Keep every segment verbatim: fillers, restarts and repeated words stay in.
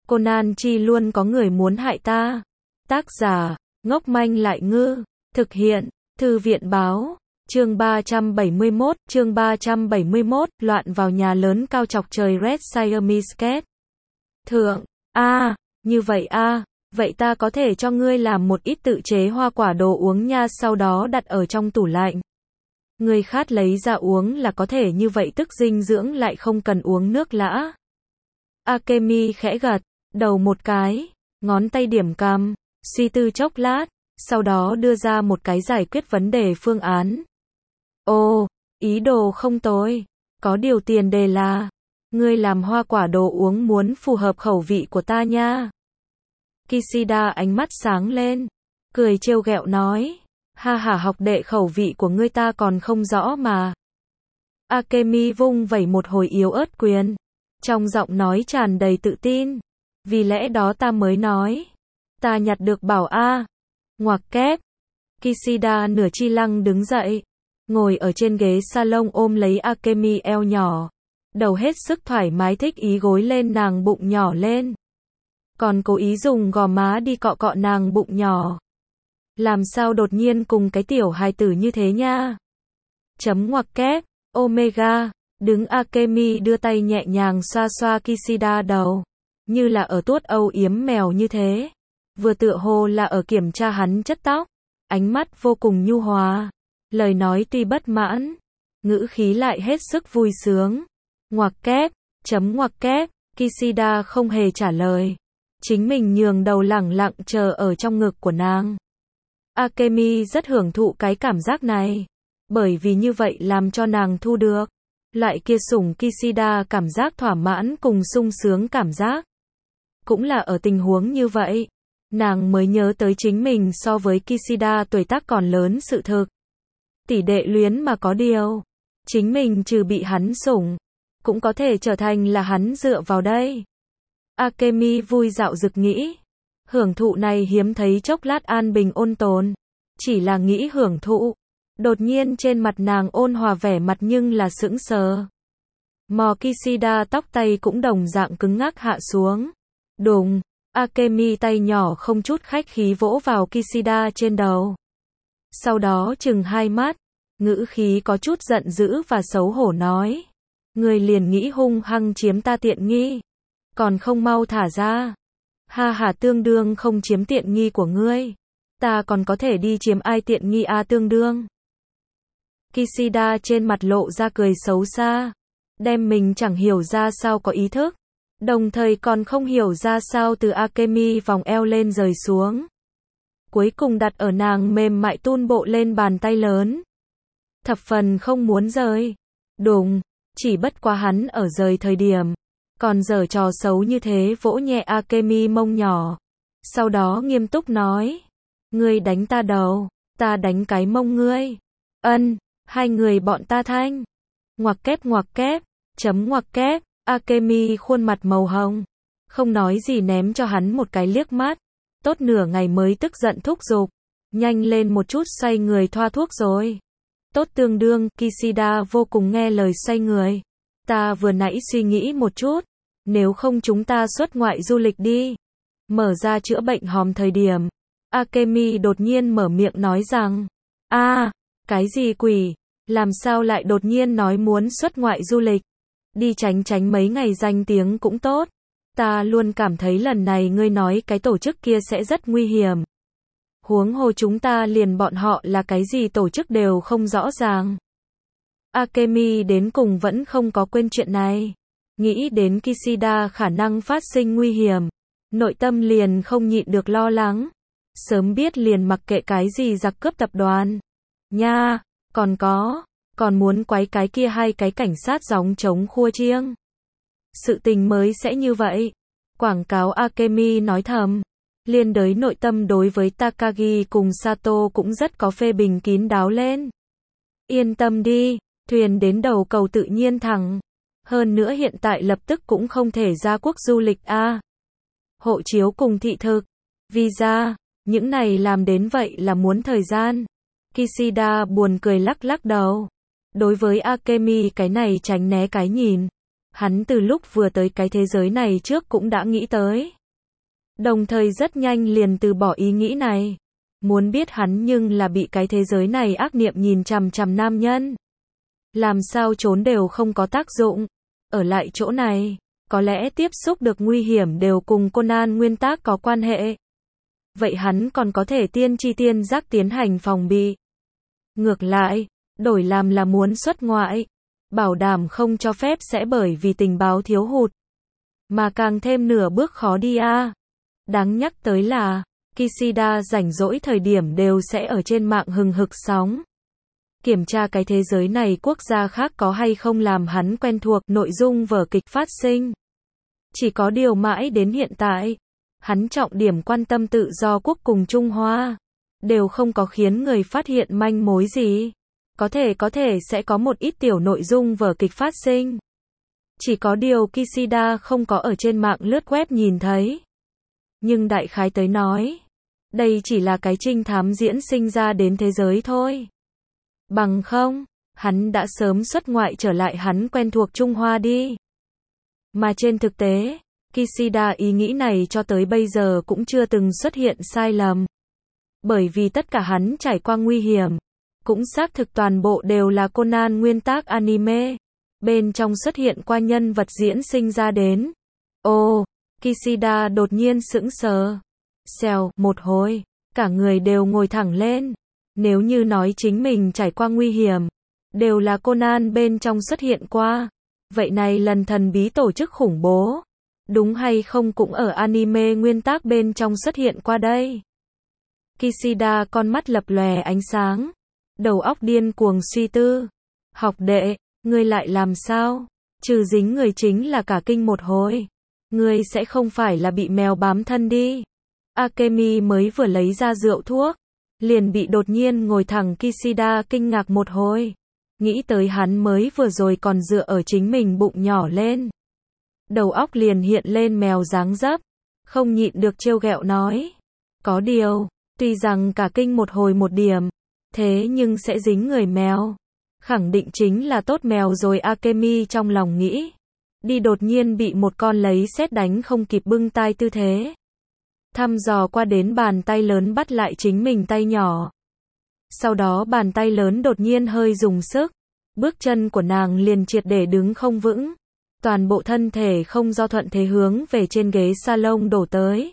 Conan chi luôn có người muốn hại ta. Tác giả, ngốc manh lại ngư. Thực hiện, Thư viện báo. Chương ba trăm bảy mươi mốt, chương ba trăm bảy mươi mốt, loạn vào nhà lớn cao chọc trời Red Siamese Cat. Thượng, a, à, như vậy a, à, vậy ta có thể cho ngươi làm một ít tự chế hoa quả đồ uống nha, sau đó đặt ở trong tủ lạnh. Ngươi khát lấy ra uống là có thể, như vậy tức dinh dưỡng lại không cần uống nước lã. Akemi khẽ gật đầu một cái, ngón tay điểm cằm, suy tư chốc lát, sau đó đưa ra một cái giải quyết vấn đề phương án. Ồ, ý đồ không tồi, có điều tiền đề là, ngươi làm hoa quả đồ uống muốn phù hợp khẩu vị của ta nha. Kishida ánh mắt sáng lên, cười trêu ghẹo nói, ha ha, học đệ, khẩu vị của ngươi ta còn không rõ mà. Akemi vung vẩy một hồi yếu ớt quyền, trong giọng nói tràn đầy tự tin, vì lẽ đó ta mới nói, ta nhặt được bảo a. Ngoặc kép. Kishida nửa chi lăng đứng dậy, ngồi ở trên ghế salon ôm lấy Akemi eo nhỏ, đầu hết sức thoải mái thích ý gối lên nàng bụng nhỏ lên, còn cố ý dùng gò má đi cọ cọ nàng bụng nhỏ. Làm sao đột nhiên cùng cái tiểu hài tử như thế nha? Chấm ngoặc kép, Omega, đứng Akemi đưa tay nhẹ nhàng xoa xoa Kishida đầu, như là ở tuốt âu yếm mèo như thế, vừa tựa hồ là ở kiểm tra hắn chất tóc, ánh mắt vô cùng nhu hòa, lời nói tuy bất mãn, ngữ khí lại hết sức vui sướng. Ngoặc kép, chấm ngoặc kép, Kishida không hề trả lời, chính mình nhường đầu lẳng lặng chờ ở trong ngực của nàng. Akemi rất hưởng thụ cái cảm giác này, bởi vì như vậy làm cho nàng thu được loại kia sủng Kishida cảm giác thỏa mãn cùng sung sướng cảm giác. Cũng là ở tình huống như vậy, nàng mới nhớ tới chính mình so với Kishida tuổi tác còn lớn sự thực. Tỷ đệ luyến mà có điều, chính mình trừ bị hắn sủng, cũng có thể trở thành là hắn dựa vào đây. Akemi vui dạo dực nghĩ, hưởng thụ này hiếm thấy chốc lát an bình ôn tồn, chỉ là nghĩ hưởng thụ, đột nhiên trên mặt nàng ôn hòa vẻ mặt nhưng là sững sờ. Mò Kishida tóc tay cũng đồng dạng cứng ngắc hạ xuống. Đùng, Akemi tay nhỏ không chút khách khí vỗ vào Kishida trên đầu. Sau đó chừng hai mắt, ngữ khí có chút giận dữ và xấu hổ nói, ngươi liền nghĩ hung hăng chiếm ta tiện nghi, còn không mau thả ra. Ha ha, tương đương không chiếm tiện nghi của ngươi, ta còn có thể đi chiếm ai tiện nghi a à, tương đương. Kishida trên mặt lộ ra cười xấu xa, đem mình chẳng hiểu ra sao có ý thức, đồng thời còn không hiểu ra sao từ Akemi vòng eo lên rời xuống, cuối cùng đặt ở nàng mềm mại tun bộ lên bàn tay lớn, thập phần không muốn rời. Đùng, chỉ bất quá hắn ở rời thời điểm, còn giở trò xấu như thế vỗ nhẹ Akemi mông nhỏ, sau đó nghiêm túc nói, ngươi đánh ta đầu, ta đánh cái mông ngươi. Ân, hai người bọn ta thanh. Ngoặc kép ngoặc kép, chấm ngoặc kép, Akemi khuôn mặt màu hồng, không nói gì ném cho hắn một cái liếc mắt, tốt nửa ngày mới tức giận thúc giục, nhanh lên một chút, xoay người thoa thuốc rồi. Tốt, tương đương, Kishida vô cùng nghe lời xoay người. Ta vừa nãy suy nghĩ một chút, nếu không chúng ta xuất ngoại du lịch đi. Mở ra chữa bệnh hòm thời điểm, Akemi đột nhiên mở miệng nói rằng, a, à, cái gì quỷ, làm sao lại đột nhiên nói muốn xuất ngoại du lịch, đi tránh tránh mấy ngày danh tiếng cũng tốt. Ta luôn cảm thấy lần này ngươi nói cái tổ chức kia sẽ rất nguy hiểm. Huống hồ chúng ta liền bọn họ là cái gì tổ chức đều không rõ ràng. Akemi đến cùng vẫn không có quên chuyện này. Nghĩ đến Kishida khả năng phát sinh nguy hiểm, nội tâm liền không nhịn được lo lắng. Sớm biết liền mặc kệ cái gì giặc cướp tập đoàn. Nha, còn có, còn muốn quấy cái kia hai cái cảnh sát gióng trống khua chiêng. Sự tình mới sẽ như vậy. Quảng cáo Akemi nói thầm. Liên đới nội tâm đối với Takagi cùng Sato cũng rất có phê bình kín đáo lên. Yên tâm đi, thuyền đến đầu cầu tự nhiên thẳng. Hơn nữa hiện tại lập tức cũng không thể ra quốc du lịch a. À. Hộ chiếu cùng thị thực, visa, những này làm đến vậy là muốn thời gian. Kishida buồn cười lắc lắc đầu. Đối với Akemi cái này tránh né cái nhìn, hắn từ lúc vừa tới cái thế giới này trước cũng đã nghĩ tới. Đồng thời rất nhanh liền từ bỏ ý nghĩ này. Muốn biết hắn nhưng là bị cái thế giới này ác niệm nhìn chằm chằm nam nhân. Làm sao trốn đều không có tác dụng. Ở lại chỗ này, có lẽ tiếp xúc được nguy hiểm đều cùng Conan nguyên tác có quan hệ. Vậy hắn còn có thể tiên tri tiên giác tiến hành phòng bị. Ngược lại, đổi làm là muốn xuất ngoại, bảo đảm không cho phép sẽ bởi vì tình báo thiếu hụt, mà càng thêm nửa bước khó đi a. À. Đáng nhắc tới là, Kishida rảnh rỗi thời điểm đều sẽ ở trên mạng hừng hực sóng. Kiểm tra cái thế giới này quốc gia khác có hay không làm hắn quen thuộc nội dung vở kịch phát sinh. Chỉ có điều mãi đến hiện tại, hắn trọng điểm quan tâm tự do quốc cùng Trung Hoa, đều không có khiến người phát hiện manh mối gì. Có thể có thể sẽ có một ít tiểu nội dung vở kịch phát sinh. Chỉ có điều Kishida không có ở trên mạng lướt web nhìn thấy. Nhưng đại khái tới nói, đây chỉ là cái trinh thám diễn sinh ra đến thế giới thôi. Bằng không, hắn đã sớm xuất ngoại trở lại hắn quen thuộc Trung Hoa đi. Mà trên thực tế, Kishida ý nghĩ này cho tới bây giờ cũng chưa từng xuất hiện sai lầm. Bởi vì tất cả hắn trải qua nguy hiểm, cũng xác thực toàn bộ đều là Conan nguyên tác anime. Bên trong xuất hiện qua nhân vật diễn sinh ra đến. Ồ, Kishida đột nhiên sững sờ. Xèo, một hồi, cả người đều ngồi thẳng lên. Nếu như nói chính mình trải qua nguy hiểm, đều là Conan bên trong xuất hiện qua. Vậy này lần thần bí tổ chức khủng bố, đúng hay không cũng ở anime nguyên tác bên trong xuất hiện qua đây. Kishida con mắt lập lòe ánh sáng, đầu óc điên cuồng suy tư. Học đệ, ngươi lại làm sao? Trừ dính người chính là cả kinh một hồi. Ngươi sẽ không phải là bị mèo bám thân đi. Akemi mới vừa lấy ra rượu thuốc, liền bị đột nhiên ngồi thẳng Kishida kinh ngạc một hồi. Nghĩ tới hắn mới vừa rồi còn dựa ở chính mình bụng nhỏ lên. Đầu óc liền hiện lên mèo dáng dấp, không nhịn được trêu ghẹo nói. Có điều, tuy rằng cả kinh một hồi một điểm, thế nhưng sẽ dính người mèo. Khẳng định chính là tốt mèo rồi Akemi trong lòng nghĩ. Đi đột nhiên bị một con lấy sét đánh không kịp bưng tai tư thế. Thăm dò qua đến bàn tay lớn bắt lại chính mình tay nhỏ. Sau đó bàn tay lớn đột nhiên hơi dùng sức. Bước chân của nàng liền triệt để đứng không vững. Toàn bộ thân thể không do thuận thế hướng về trên ghế salon đổ tới.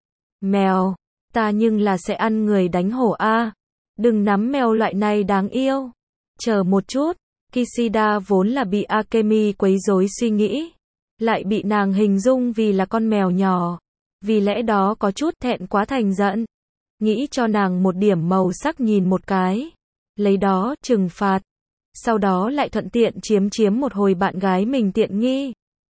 Mèo, ta nhưng là sẽ ăn người đánh hổ a. Đừng nắm mèo loại này đáng yêu. Chờ một chút, Kishida vốn là bị Akemi quấy rối suy nghĩ, lại bị nàng hình dung vì là con mèo nhỏ, vì lẽ đó có chút thẹn quá thành giận, nghĩ cho nàng một điểm màu sắc nhìn một cái, lấy đó trừng phạt, sau đó lại thuận tiện chiếm chiếm một hồi bạn gái mình tiện nghi.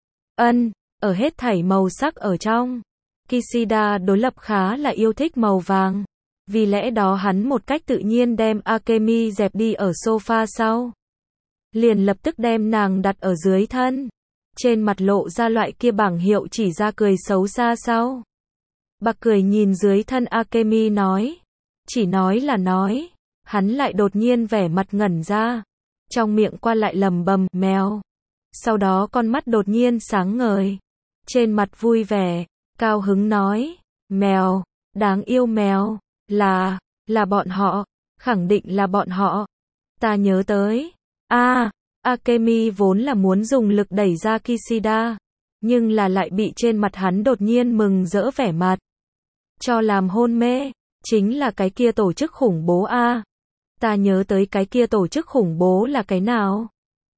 Ân, ở hết thảy màu sắc ở trong, Kishida đối lập khá là yêu thích màu vàng. Vì lẽ đó hắn một cách tự nhiên đem Akemi dẹp đi ở sofa sau. Liền lập tức đem nàng đặt ở dưới thân. Trên mặt lộ ra loại kia bảng hiệu chỉ ra cười xấu xa sau. Bạc cười nhìn dưới thân Akemi nói. Chỉ nói là nói. Hắn lại đột nhiên vẻ mặt ngẩn ra. Trong miệng qua lại lầm bầm mèo. Sau đó con mắt đột nhiên sáng ngời. Trên mặt vui vẻ, cao hứng nói. Mèo, đáng yêu mèo. Là, là bọn họ, khẳng định là bọn họ. Ta nhớ tới. a à, Akemi vốn là muốn dùng lực đẩy ra Kishida, nhưng là lại bị trên mặt hắn đột nhiên mừng rỡ vẻ mặt. Cho làm hôn mê, chính là cái kia tổ chức khủng bố a. À, ta nhớ tới cái kia tổ chức khủng bố là cái nào?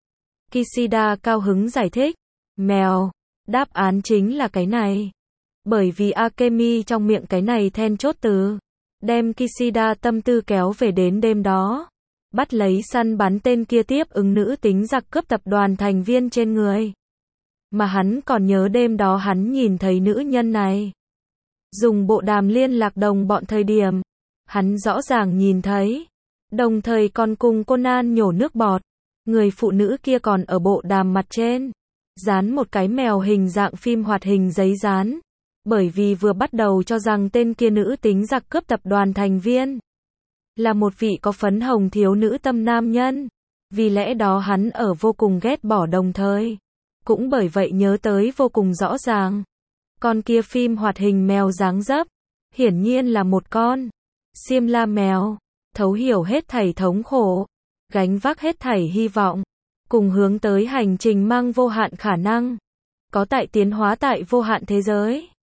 Kishida cao hứng giải thích. Mèo, đáp án chính là cái này. Bởi vì Akemi trong miệng cái này then chốt từ. Đem Kishida tâm tư kéo về đến đêm đó. Bắt lấy săn bắn tên kia tiếp ứng nữ tính giặc cướp tập đoàn thành viên trên người. Mà hắn còn nhớ đêm đó hắn nhìn thấy nữ nhân này. Dùng bộ đàm liên lạc đồng bọn thời điểm. Hắn rõ ràng nhìn thấy. Đồng thời còn cùng Conan nhổ nước bọt. Người phụ nữ kia còn ở bộ đàm mặt trên. Dán một cái mèo hình dạng phim hoạt hình giấy dán. Bởi vì vừa bắt đầu cho rằng tên kia nữ tính giặc cướp tập đoàn thành viên là một vị có phấn hồng thiếu nữ tâm nam nhân. Vì lẽ đó hắn ở vô cùng ghét bỏ đồng thời. Cũng bởi vậy nhớ tới vô cùng rõ ràng. Con kia phim hoạt hình mèo dáng dấp, hiển nhiên là một con xiêm la mèo, thấu hiểu hết thảy thống khổ, gánh vác hết thảy hy vọng, cùng hướng tới hành trình mang vô hạn khả năng, có tại tiến hóa tại vô hạn thế giới.